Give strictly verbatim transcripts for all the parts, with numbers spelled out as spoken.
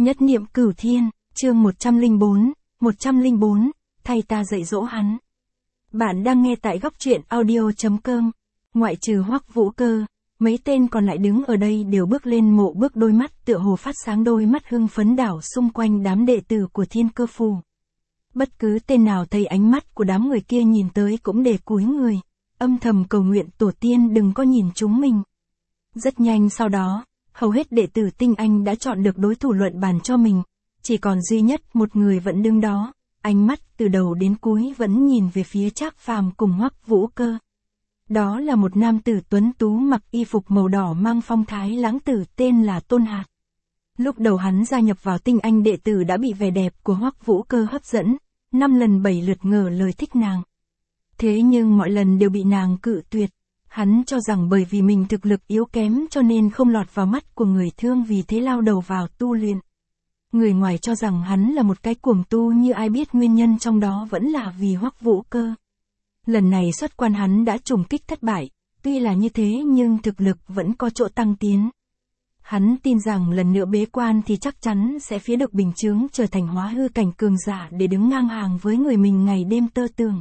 Nhất niệm cửu thiên, chương một trăm lẻ bốn, một trăm lẻ bốn, thay ta dạy dỗ hắn. Bạn đang nghe tại góc truyện audio chấm com. Ngoại trừ Hoắc Vũ Cơ, mấy tên còn lại đứng ở đây đều bước lên mộ bước, đôi mắt tựa hồ phát sáng, đôi mắt hưng phấn đảo xung quanh đám đệ tử của Thiên Cơ Phủ. Bất cứ tên nào thấy ánh mắt của đám người kia nhìn tới cũng để cúi người, âm thầm cầu nguyện tổ tiên đừng có nhìn chúng mình. Rất nhanh sau đó, hầu hết đệ tử tinh anh đã chọn được đối thủ luận bàn cho mình, chỉ còn duy nhất một người vẫn đứng đó, ánh mắt từ đầu đến cuối vẫn nhìn về phía Trác Phàm cùng Hoắc Vũ Cơ. Đó là một nam tử tuấn tú mặc y phục màu đỏ mang phong thái lãng tử, tên là Tôn Hạt. Lúc đầu hắn gia nhập vào tinh anh đệ tử đã bị vẻ đẹp của Hoắc Vũ Cơ hấp dẫn, năm lần bảy lượt ngỏ lời thích nàng. Thế nhưng mọi lần đều bị nàng cự tuyệt. Hắn cho rằng bởi vì mình thực lực yếu kém cho nên không lọt vào mắt của người thương, vì thế lao đầu vào tu luyện. Người ngoài cho rằng hắn là một cái cuồng tu, như ai biết nguyên nhân trong đó vẫn là vì Hoắc Vũ Cơ. Lần này xuất quan hắn đã trùng kích thất bại, tuy là như thế nhưng thực lực vẫn có chỗ tăng tiến. Hắn tin rằng lần nữa bế quan thì chắc chắn sẽ phía được bình chướng, trở thành hóa hư cảnh cường giả để đứng ngang hàng với người mình ngày đêm tơ tưởng.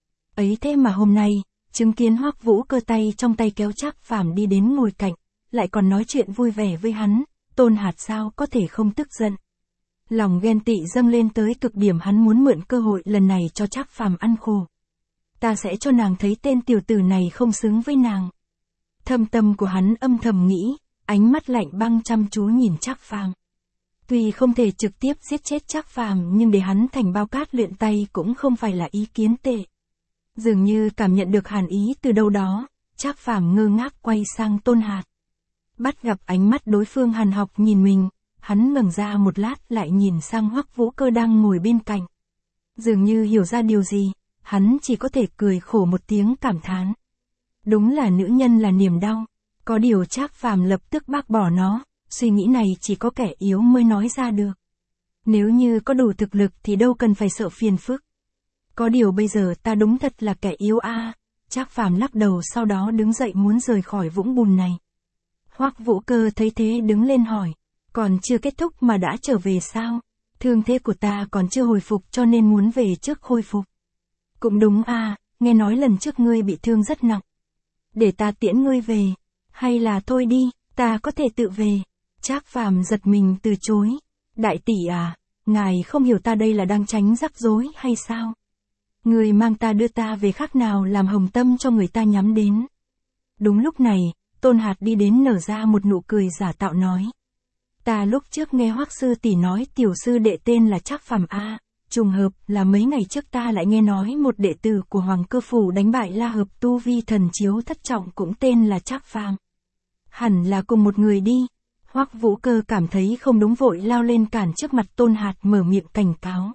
Ấy thế mà hôm nay, chứng kiến Hoắc Vũ Cơ tay trong tay kéo Trác Phàm đi đến ngồi cạnh, lại còn nói chuyện vui vẻ với hắn, Tôn Hạt sao có thể không tức giận. Lòng ghen tị dâng lên tới cực điểm, hắn muốn mượn cơ hội lần này cho Trác Phàm ăn khổ. Ta sẽ cho nàng thấy tên tiểu tử này không xứng với nàng. Thâm tâm của hắn âm thầm nghĩ, ánh mắt lạnh băng chăm chú nhìn Trác Phàm. Tuy không thể trực tiếp giết chết Trác Phàm nhưng để hắn thành bao cát luyện tay cũng không phải là ý kiến tệ. Dường như cảm nhận được hàn ý từ đâu đó, Trác Phàm ngơ ngác quay sang Tôn Hạt. Bắt gặp ánh mắt đối phương hàn học nhìn mình, hắn ngẩng ra một lát lại nhìn sang Hoắc Vũ Cơ đang ngồi bên cạnh. Dường như hiểu ra điều gì, hắn chỉ có thể cười khổ một tiếng cảm thán. Đúng là nữ nhân là niềm đau, có điều Trác Phàm lập tức bác bỏ nó, suy nghĩ này chỉ có kẻ yếu mới nói ra được. Nếu như có đủ thực lực thì đâu cần phải sợ phiền phức. Có điều bây giờ ta đúng thật là kẻ yếu a. À. Trác Phàm lắc đầu, sau đó đứng dậy muốn rời khỏi vũng bùn này. Hoắc Vũ Cơ thấy thế đứng lên hỏi, còn chưa kết thúc mà đã trở về sao? Thương thế của ta còn chưa hồi phục cho nên muốn về trước khôi phục. Cũng đúng a, à, nghe nói lần trước ngươi bị thương rất nặng. Để ta tiễn ngươi về, hay là thôi đi, ta có thể tự về. Trác Phàm giật mình từ chối. Đại tỷ à, ngài không hiểu ta đây là đang tránh rắc rối hay sao? Người mang ta đưa ta về khác nào làm hồng tâm cho người ta nhắm đến. Đúng lúc này, Tôn Hạt đi đến nở ra một nụ cười giả tạo nói. Ta lúc trước nghe Hoắc sư tỷ nói tiểu sư đệ tên là Trác Phàm a, à, trùng hợp là mấy ngày trước ta lại nghe nói một đệ tử của Hoàng Cơ Phủ đánh bại La Hợp tu vi thần chiếu thất trọng cũng tên là Trác Phàm. Hẳn là cùng một người đi. Hoắc Vũ Cơ cảm thấy không đúng vội lao lên cản trước mặt Tôn Hạt, mở miệng cảnh cáo.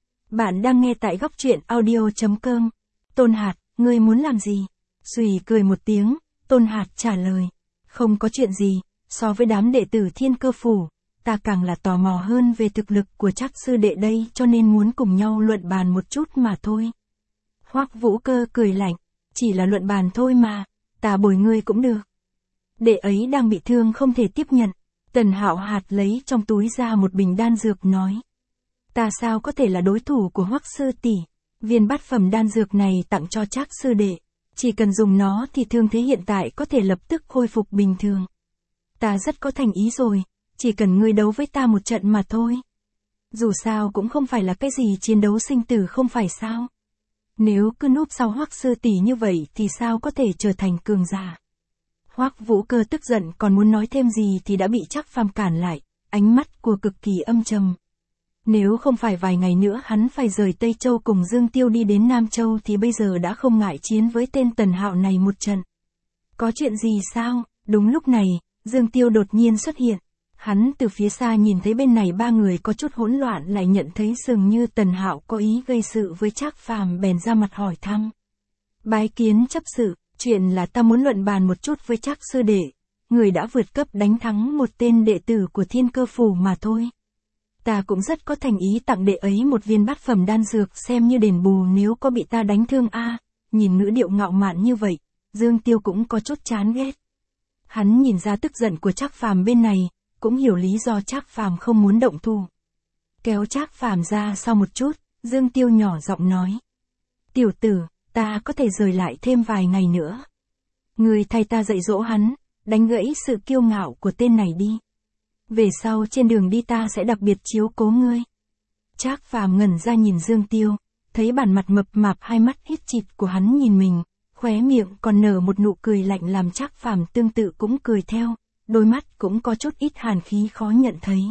Bạn đang nghe tại góc truyện audio chấm com. Tôn Hạt, ngươi muốn làm gì? Xùy cười một tiếng, Tôn Hạt trả lời. Không có chuyện gì, so với đám đệ tử Thiên Cơ Phủ, ta càng là tò mò hơn về thực lực của Trác sư đệ đây, cho nên muốn cùng nhau luận bàn một chút mà thôi. Hoắc Vũ Cơ cười lạnh, chỉ là luận bàn thôi mà, ta bồi ngươi cũng được. Đệ ấy đang bị thương không thể tiếp nhận. Tần Hạo Hạt lấy trong túi ra một bình đan dược nói. Ta sao có thể là đối thủ của Hoắc sư tỷ? Viên bát phẩm đan dược này tặng cho Trác sư đệ, chỉ cần dùng nó thì thương thế hiện tại có thể lập tức khôi phục bình thường. Ta rất có thành ý rồi, chỉ cần ngươi đấu với ta một trận mà thôi. Dù sao cũng không phải là cái gì chiến đấu sinh tử không phải sao? Nếu cứ núp sau Hoắc sư tỷ như vậy thì sao có thể trở thành cường giả? Hoắc Vũ Cơ tức giận còn muốn nói thêm gì thì đã bị Trác Phàm cản lại, ánh mắt của cực kỳ âm trầm. Nếu không phải vài ngày nữa hắn phải rời Tây Châu cùng Dương Tiêu đi đến Nam Châu thì bây giờ đã không ngại chiến với tên Tần Hạo này một trận. Có chuyện gì sao? Đúng lúc này, Dương Tiêu đột nhiên xuất hiện. Hắn từ phía xa nhìn thấy bên này ba người có chút hỗn loạn, lại nhận thấy dường như Tần Hạo có ý gây sự với Trác Phàm, bèn ra mặt hỏi thăm. Bái kiến chấp sự, chuyện là ta muốn luận bàn một chút với Trác sư đệ. Người đã vượt cấp đánh thắng một tên đệ tử của Thiên Cơ Phủ mà thôi. Ta cũng rất có thành ý tặng đệ ấy một viên bát phẩm đan dược xem như đền bù nếu có bị ta đánh thương a. À, nhìn ngữ điệu ngạo mạn như vậy, Dương Tiêu cũng có chút chán ghét. Hắn nhìn ra tức giận của Trác Phàm bên này, cũng hiểu lý do Trác Phàm không muốn động thủ. Kéo Trác Phàm ra sau một chút, Dương Tiêu nhỏ giọng nói. Tiểu tử, ta có thể rời lại thêm vài ngày nữa. Ngươi thay ta dạy dỗ hắn, đánh gãy sự kiêu ngạo của tên này đi. Về sau trên đường đi ta sẽ đặc biệt chiếu cố ngươi. Trác Phàm ngẩn ra nhìn Dương Tiêu, thấy bản mặt mập mạp hai mắt hít chịt của hắn nhìn mình, khóe miệng còn nở một nụ cười lạnh làm Trác Phàm tương tự cũng cười theo, đôi mắt cũng có chút ít hàn khí khó nhận thấy.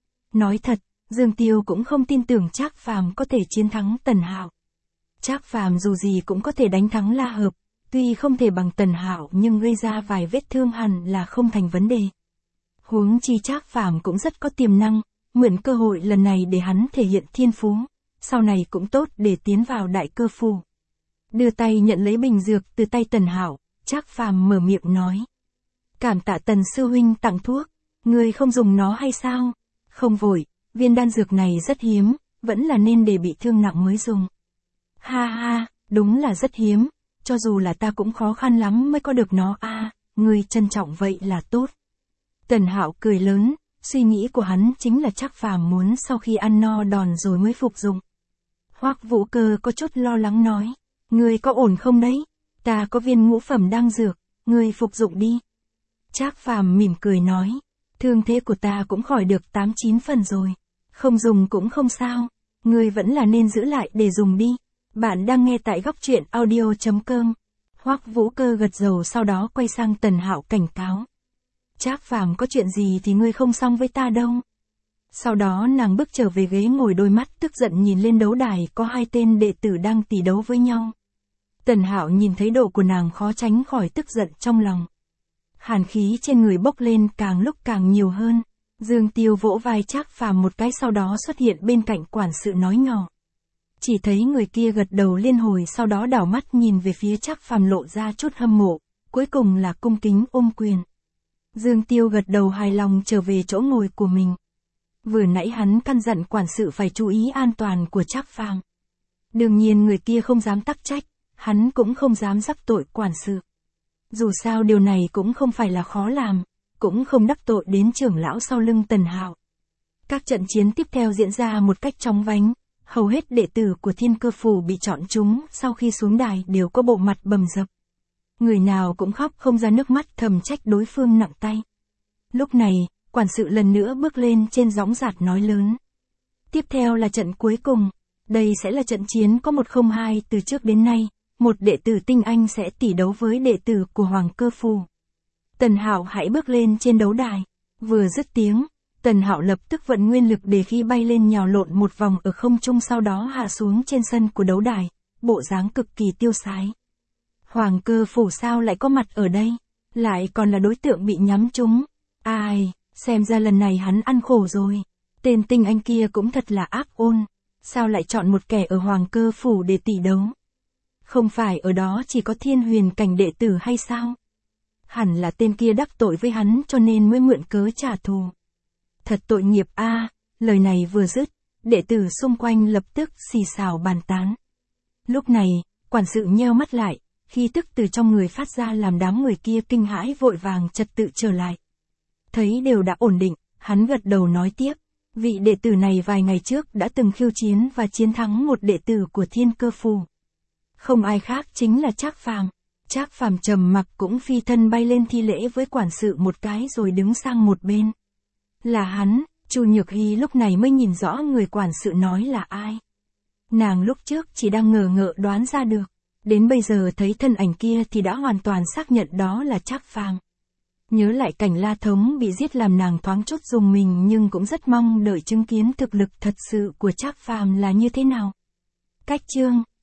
Nói thật, Dương Tiêu cũng không tin tưởng Trác Phàm có thể chiến thắng Tần Hạo. Trác Phàm dù gì cũng có thể đánh thắng La Hợp, tuy không thể bằng Tần Hạo nhưng gây ra vài vết thương hẳn là không thành vấn đề. Huống chi Trác Phàm cũng rất có tiềm năng, mượn cơ hội lần này để hắn thể hiện thiên phú, sau này cũng tốt để tiến vào đại cơ phủ. Đưa tay nhận lấy bình dược từ tay Tần Hạo, Trác Phàm mở miệng nói. Cảm tạ Tần sư huynh tặng thuốc, ngươi không dùng nó hay sao? Không vội, viên đan dược này rất hiếm, vẫn là nên để bị thương nặng mới dùng. Ha ha, đúng là rất hiếm, cho dù là ta cũng khó khăn lắm mới có được nó a, à, ngươi trân trọng vậy là tốt. Tần Hạo cười lớn, suy nghĩ của hắn chính là Trác Phàm muốn sau khi ăn no đòn rồi mới phục dụng. Hoắc Vũ Cơ có chút lo lắng nói, ngươi có ổn không đấy? Ta có viên ngũ phẩm đan dược, ngươi phục dụng đi. Trác Phàm mỉm cười nói, thương thế của ta cũng khỏi được tám chín phần rồi, không dùng cũng không sao, ngươi vẫn là nên giữ lại để dùng đi. Bạn đang nghe tại góc truyện audio chấm com. Hoắc Vũ Cơ gật đầu sau đó quay sang Tần Hạo cảnh cáo. Trác Phàm có chuyện gì thì ngươi không xong với ta đâu. Sau đó nàng bước trở về ghế ngồi, đôi mắt tức giận nhìn lên đấu đài có hai tên đệ tử đang tỷ đấu với nhau. Tần Hạo nhìn thấy độ của nàng khó tránh khỏi tức giận trong lòng. Hàn khí trên người bốc lên càng lúc càng nhiều hơn. Dương Tiêu vỗ vai Trác Phàm một cái sau đó xuất hiện bên cạnh quản sự nói nhỏ. Chỉ thấy người kia gật đầu liên hồi sau đó đảo mắt nhìn về phía Trác Phàm lộ ra chút hâm mộ, cuối cùng là cung kính ôm quyền. Dương Tiêu gật đầu hài lòng trở về chỗ ngồi của mình. Vừa nãy hắn căn dặn quản sự phải chú ý an toàn của Trác Phàm. Đương nhiên người kia không dám tắc trách, hắn cũng không dám rắc tội quản sự. Dù sao điều này cũng không phải là khó làm, cũng không đắc tội đến trưởng lão sau lưng Tần Hạo. Các trận chiến tiếp theo diễn ra một cách chóng vánh, hầu hết đệ tử của Thiên Cơ Phủ bị chọn chúng sau khi xuống đài đều có bộ mặt bầm dập. Người nào cũng khóc không ra nước mắt thầm trách đối phương nặng tay. Lúc này, quản sự lần nữa bước lên trên gióng giạt nói lớn. Tiếp theo là trận cuối cùng, đây sẽ là trận chiến có một không hai từ trước đến nay, một đệ tử tinh anh sẽ tỷ đấu với đệ tử của Hoàng Cơ Phủ. Tần Hạo hãy bước lên trên đấu đài, vừa dứt tiếng, Tần Hạo lập tức vận nguyên lực để khi bay lên nhào lộn một vòng ở không trung sau đó hạ xuống trên sân của đấu đài, bộ dáng cực kỳ tiêu sái. Hoàng Cơ Phủ sao lại có mặt ở đây, lại còn là đối tượng bị nhắm trúng. Ai, xem ra lần này hắn ăn khổ rồi. Tên tinh anh kia cũng thật là ác ôn, sao lại chọn một kẻ ở Hoàng Cơ Phủ để tỷ đấu? Không phải ở đó chỉ có Thiên Huyền cảnh đệ tử hay sao? Hẳn là tên kia đắc tội với hắn cho nên mới mượn cớ trả thù. Thật tội nghiệp a, à, lời này vừa dứt, đệ tử xung quanh lập tức xì xào bàn tán. Lúc này, quản sự nheo mắt lại, khí tức từ trong người phát ra làm đám người kia kinh hãi vội vàng trật tự trở lại. Thấy đều đã ổn định, hắn gật đầu nói tiếp, vị đệ tử này vài ngày trước đã từng khiêu chiến và chiến thắng một đệ tử của Thiên Cơ Phủ. Không ai khác chính là Trác Phàm. Trác Phàm trầm mặc cũng phi thân bay lên thi lễ với quản sự một cái rồi đứng sang một bên. Là hắn, Chu Nhược Hy lúc này mới nhìn rõ người quản sự nói là ai. Nàng lúc trước chỉ đang ngờ ngợ đoán ra được, đến bây giờ thấy thân ảnh kia thì đã hoàn toàn xác nhận đó là Trác Phàm. Nhớ lại cảnh La Thống bị giết làm nàng thoáng chút rùng mình nhưng cũng rất mong đợi chứng kiến thực lực thật sự của Trác Phàm là như thế nào. Cách chương